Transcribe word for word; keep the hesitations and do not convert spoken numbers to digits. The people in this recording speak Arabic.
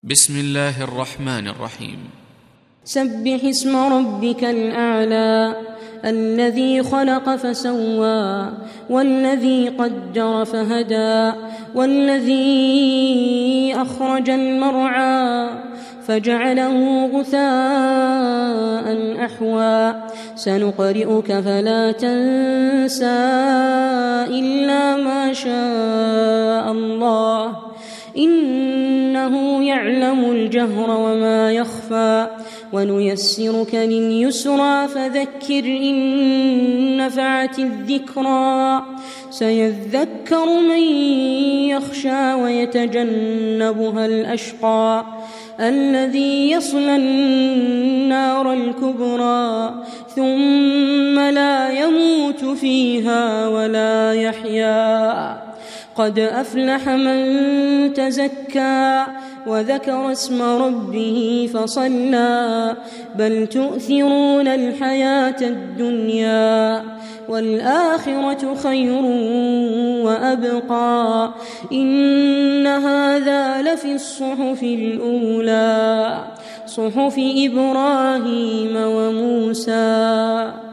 بسم الله الرحمن الرحيم. سبح اسم ربك الأعلى الذي خلق فسوى والذي قدر فهدى والذي أخرج المرعى فجعله غثاء أحوى سنقرئك فلا تنسى إلا ما شاء الله إنه يعلم الجهر وما يخفى ونيسرك لليسرى فذكر إن نفعت الذكرى سيذكر من يخشى ويتجنبها الأشقى الذي يصلى النار الكبرى ثم لا يموت فيها ولا يحيا قد أفلح من تزكى وذكر اسم ربه فصلى بل تؤثرون الحياة الدنيا والآخرة خير وأبقى إن هذا لفي الصحف الأولى صحف إبراهيم وموسى.